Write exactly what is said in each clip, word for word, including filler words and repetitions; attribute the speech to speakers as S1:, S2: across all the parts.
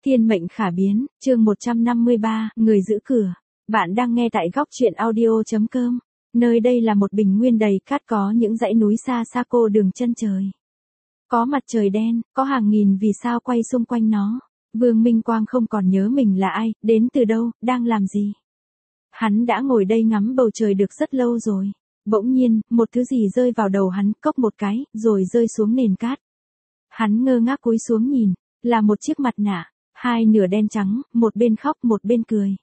S1: Thiên mệnh khả biến, chương một trăm năm mươi ba, người giữ cửa. Bạn đang nghe tại góc truyện audio chấm com. Nơi đây là một bình nguyên đầy cát, có những dãy núi xa xa cô đường chân trời. Có mặt trời đen, có hàng nghìn vì sao quay xung quanh nó. Vương Minh Quang không còn nhớ mình là ai, đến từ đâu, đang làm gì. Hắn đã ngồi đây ngắm bầu trời được rất lâu rồi. Bỗng nhiên, một thứ gì rơi vào đầu hắn, cốc một cái, rồi rơi xuống nền cát. Hắn ngơ ngác cúi xuống nhìn, là một chiếc mặt nạ. Hai nửa đen trắng, một bên khóc một bên cười.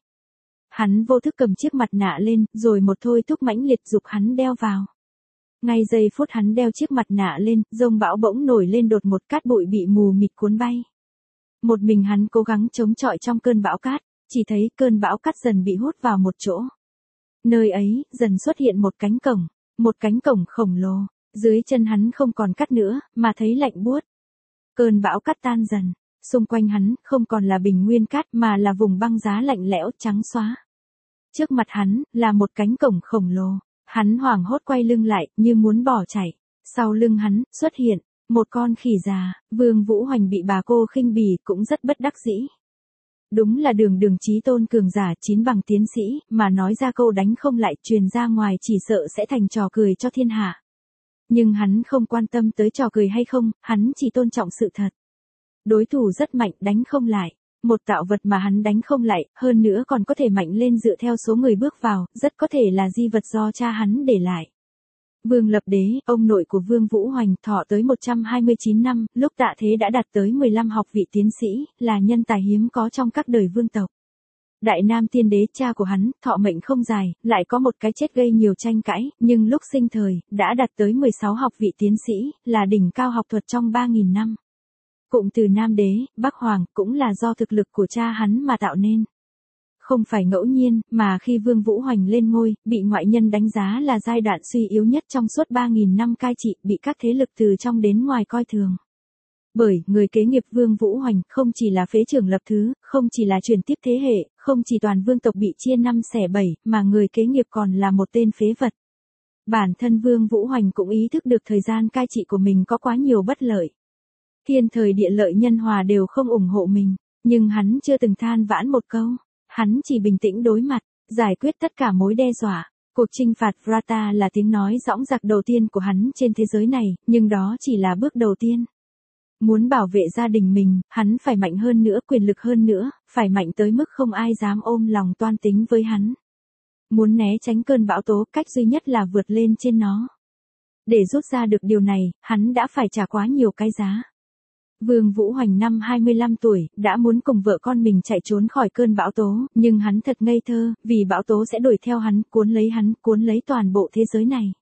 S1: Hắn vô thức cầm chiếc mặt nạ lên, rồi một thôi thúc mãnh liệt giục hắn đeo vào. Ngay giây phút hắn đeo chiếc mặt nạ lên, dông bão bỗng nổi lên đột một, cát bụi bị mù mịt cuốn bay. Một mình hắn cố gắng chống chọi trong cơn bão cát, chỉ thấy cơn bão cát dần bị hút vào một chỗ. Nơi ấy, dần xuất hiện một cánh cổng, một cánh cổng khổng lồ, dưới chân hắn không còn cát nữa, mà thấy lạnh buốt. Cơn bão cát tan dần. Xung quanh hắn không còn là bình nguyên cát mà là vùng băng giá lạnh lẽo trắng xóa. Trước mặt hắn là một cánh cổng khổng lồ. Hắn hoảng hốt quay lưng lại như muốn bỏ chạy. Sau lưng hắn xuất hiện một con khỉ già. Vương Vũ Hoành bị bà cô khinh bỉ cũng rất bất đắc dĩ. Đúng là đường đường chí tôn cường giả chín bằng tiến sĩ mà nói ra câu đánh không lại truyền ra ngoài chỉ sợ sẽ thành trò cười cho thiên hạ. Nhưng hắn không quan tâm tới trò cười hay không, hắn chỉ tôn trọng sự thật. Đối thủ rất mạnh, đánh không lại. Một tạo vật mà hắn đánh không lại, hơn nữa còn có thể mạnh lên dựa theo số người bước vào, rất có thể là di vật do cha hắn để lại. Vương Lập Đế, ông nội của Vương Vũ Hoành, thọ tới một trăm hai mươi chín năm, lúc tạ thế đã đạt tới mười lăm học vị tiến sĩ, là nhân tài hiếm có trong các đời vương tộc. Đại Nam Tiên Đế, cha của hắn, thọ mệnh không dài, lại có một cái chết gây nhiều tranh cãi, nhưng lúc sinh thời, đã đạt tới mười sáu học vị tiến sĩ, là đỉnh cao học thuật trong ba nghìn năm. Cụm từ Nam Đế, Bắc Hoàng cũng là do thực lực của cha hắn mà tạo nên. Không phải ngẫu nhiên, mà khi Vương Vũ Hoành lên ngôi, bị ngoại nhân đánh giá là giai đoạn suy yếu nhất trong suốt ba nghìn năm cai trị, bị các thế lực từ trong đến ngoài coi thường. Bởi, người kế nghiệp Vương Vũ Hoành không chỉ là phế trưởng lập thứ, không chỉ là truyền tiếp thế hệ, không chỉ toàn vương tộc bị chia năm xẻ bảy, mà người kế nghiệp còn là một tên phế vật. Bản thân Vương Vũ Hoành cũng ý thức được thời gian cai trị của mình có quá nhiều bất lợi. Thiên thời địa lợi nhân hòa đều không ủng hộ mình, nhưng hắn chưa từng than vãn một câu, hắn chỉ bình tĩnh đối mặt, giải quyết tất cả mối đe dọa. Cuộc chinh phạt Vrata là tiếng nói dõng dạc đầu tiên của hắn trên thế giới này, nhưng đó chỉ là bước đầu tiên. Muốn bảo vệ gia đình mình, hắn phải mạnh hơn nữa, quyền lực hơn nữa, phải mạnh tới mức không ai dám ôm lòng toan tính với hắn. Muốn né tránh cơn bão tố, cách duy nhất là vượt lên trên nó. Để rút ra được điều này, hắn đã phải trả quá nhiều cái giá. Vương Vũ Hoành năm hai mươi lăm tuổi, đã muốn cùng vợ con mình chạy trốn khỏi cơn bão tố, nhưng hắn thật ngây thơ, vì bão tố sẽ đuổi theo hắn, cuốn lấy hắn, cuốn lấy toàn bộ thế giới này.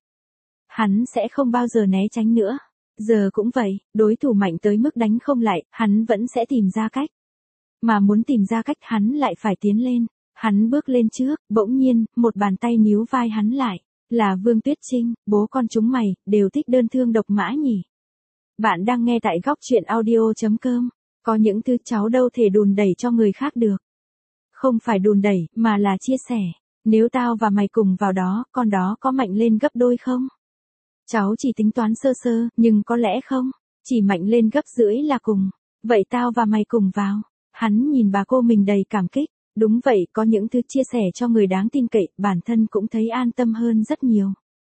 S1: Hắn sẽ không bao giờ né tránh nữa. Giờ cũng vậy, đối thủ mạnh tới mức đánh không lại, hắn vẫn sẽ tìm ra cách. Mà muốn tìm ra cách hắn lại phải tiến lên. Hắn bước lên trước, bỗng nhiên, một bàn tay níu vai hắn lại. Là Vương Tuyết Trinh, bố con chúng mày, đều thích đơn thương độc mã nhỉ. Bạn đang nghe tại góc truyện audio chấm com. Có những thứ cháu đâu thể đùn đẩy cho người khác được. Không phải đùn đẩy, mà là chia sẻ. Nếu tao và mày cùng vào đó, con đó có mạnh lên gấp đôi không? Cháu chỉ tính toán sơ sơ, nhưng có lẽ không. Chỉ mạnh lên gấp rưỡi là cùng. Vậy tao và mày cùng vào. Hắn nhìn bà cô mình đầy cảm kích. Đúng vậy, có những thứ chia sẻ cho người đáng tin cậy, bản thân cũng thấy an tâm hơn rất nhiều.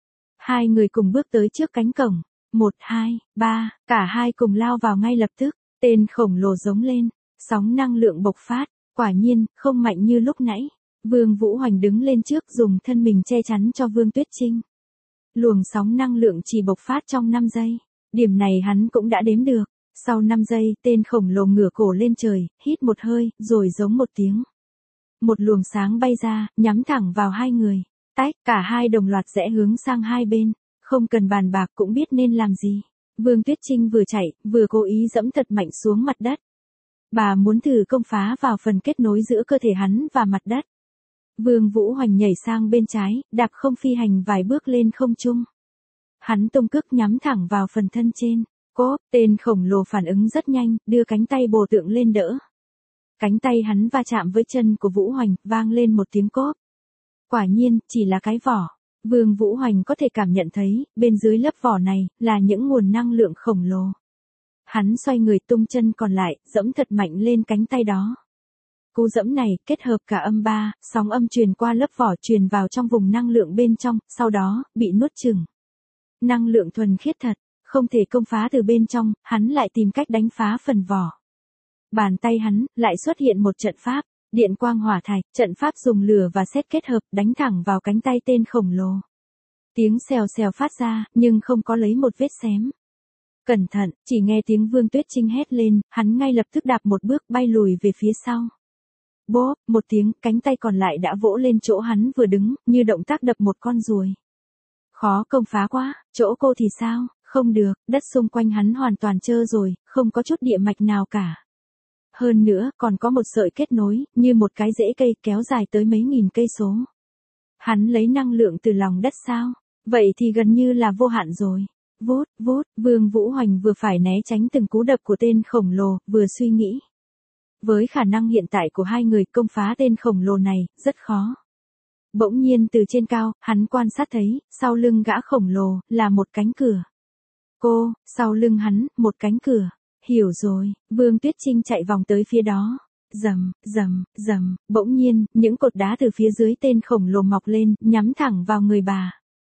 S1: Hai người cùng bước tới trước cánh cổng. Một, hai, ba, cả hai cùng lao vào ngay lập tức, tên khổng lồ giống lên, sóng năng lượng bộc phát, quả nhiên, không mạnh như lúc nãy. Vương Vũ Hoành đứng lên trước dùng thân mình che chắn cho Vương Tuyết Trinh. Luồng sóng năng lượng chỉ bộc phát trong năm giây, điểm này hắn cũng đã đếm được. Sau năm giây, tên khổng lồ ngửa cổ lên trời, hít một hơi, rồi giống một tiếng. Một luồng sáng bay ra, nhắm thẳng vào hai người. Tách, cả hai đồng loạt rẽ hướng sang hai bên. Không cần bàn bạc cũng biết nên làm gì. Vương Tuyết Trinh vừa chạy, vừa cố ý dẫm thật mạnh xuống mặt đất. Bà muốn thử công phá vào phần kết nối giữa cơ thể hắn và mặt đất. Vương Vũ Hoành nhảy sang bên trái, đạp không phi hành vài bước lên không trung. Hắn tung cước nhắm thẳng vào phần thân trên. Cốp, tên khổng lồ phản ứng rất nhanh, đưa cánh tay bồ tượng lên đỡ. Cánh tay hắn va chạm với chân của Vũ Hoành, vang lên một tiếng cốp. Quả nhiên, chỉ là cái vỏ. Vương Vũ Hoành có thể cảm nhận thấy, bên dưới lớp vỏ này, là những nguồn năng lượng khổng lồ. Hắn xoay người tung chân còn lại, giẫm thật mạnh lên cánh tay đó. Cú giẫm này kết hợp cả âm ba, sóng âm truyền qua lớp vỏ truyền vào trong vùng năng lượng bên trong, sau đó, bị nuốt chửng. Năng lượng thuần khiết thật, không thể công phá từ bên trong, hắn lại tìm cách đánh phá phần vỏ. Bàn tay hắn, lại xuất hiện một trận pháp, điện quang hỏa thạch, trận pháp dùng lửa và sét kết hợp, đánh thẳng vào cánh tay tên khổng lồ. Tiếng xèo xèo phát ra, nhưng không có lấy một vết xém. Cẩn thận, chỉ nghe tiếng Vương Tuyết Trinh hét lên, hắn ngay lập tức đạp một bước bay lùi về phía sau. Bốp, một tiếng, cánh tay còn lại đã vỗ lên chỗ hắn vừa đứng, như động tác đập một con ruồi. Khó công phá quá, chỗ cô thì sao, không được, đất xung quanh hắn hoàn toàn trơ rồi, không có chút địa mạch nào cả. Hơn nữa, còn có một sợi kết nối, như một cái rễ cây kéo dài tới mấy nghìn cây số. Hắn lấy năng lượng từ lòng đất sao? Vậy thì gần như là vô hạn rồi. Vút, vút, Vương Vũ Hoành vừa phải né tránh từng cú đập của tên khổng lồ, vừa suy nghĩ. Với khả năng hiện tại của hai người công phá tên khổng lồ này, rất khó. Bỗng nhiên từ trên cao, hắn quan sát thấy, sau lưng gã khổng lồ, là một cánh cửa. Cô, sau lưng hắn, một cánh cửa. Hiểu rồi, Vương Tuyết Trinh chạy vòng tới phía đó. Rầm, rầm, rầm, bỗng nhiên, những cột đá từ phía dưới tên khổng lồ mọc lên, nhắm thẳng vào người bà.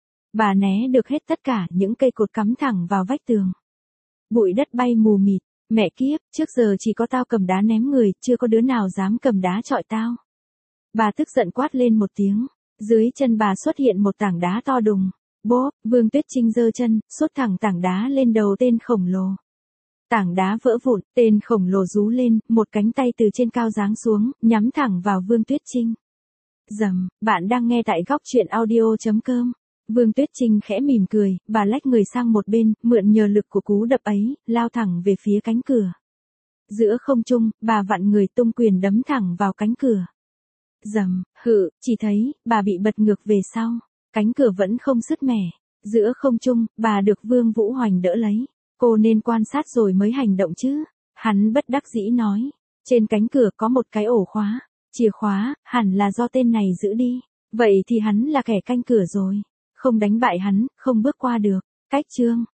S1: Bà né được hết tất cả những cây cột cắm thẳng vào vách tường. Bụi đất bay mù mịt, mẹ kiếp, trước giờ chỉ có tao cầm đá ném người, chưa có đứa nào dám cầm đá chọi tao. Bà tức giận quát lên một tiếng, dưới chân bà xuất hiện một tảng đá to đùng. Bốp, Vương Tuyết Trinh giơ chân, sút thẳng tảng đá lên đầu tên khổng lồ. Tảng đá vỡ vụn, tên khổng lồ rú lên, một cánh tay từ trên cao giáng xuống, nhắm thẳng vào Vương Tuyết Trinh. Rầm, bạn đang nghe tại góc truyện audio chấm com. Vương Tuyết Trinh khẽ mỉm cười, bà lách người sang một bên, mượn nhờ lực của cú đập ấy, lao thẳng về phía cánh cửa. Giữa không trung, bà vặn người tung quyền đấm thẳng vào cánh cửa. Rầm, hự, chỉ thấy, bà bị bật ngược về sau. Cánh cửa vẫn không sứt mẻ. Giữa không trung, bà được Vương Vũ Hoành đỡ lấy. Cô nên quan sát rồi mới hành động chứ. Hắn bất đắc dĩ nói. Trên cánh cửa có một cái ổ khóa. Chìa khóa, hẳn là do tên này giữ đi. Vậy thì hắn là kẻ canh cửa rồi. Không đánh bại hắn, không bước qua được. Cách chương.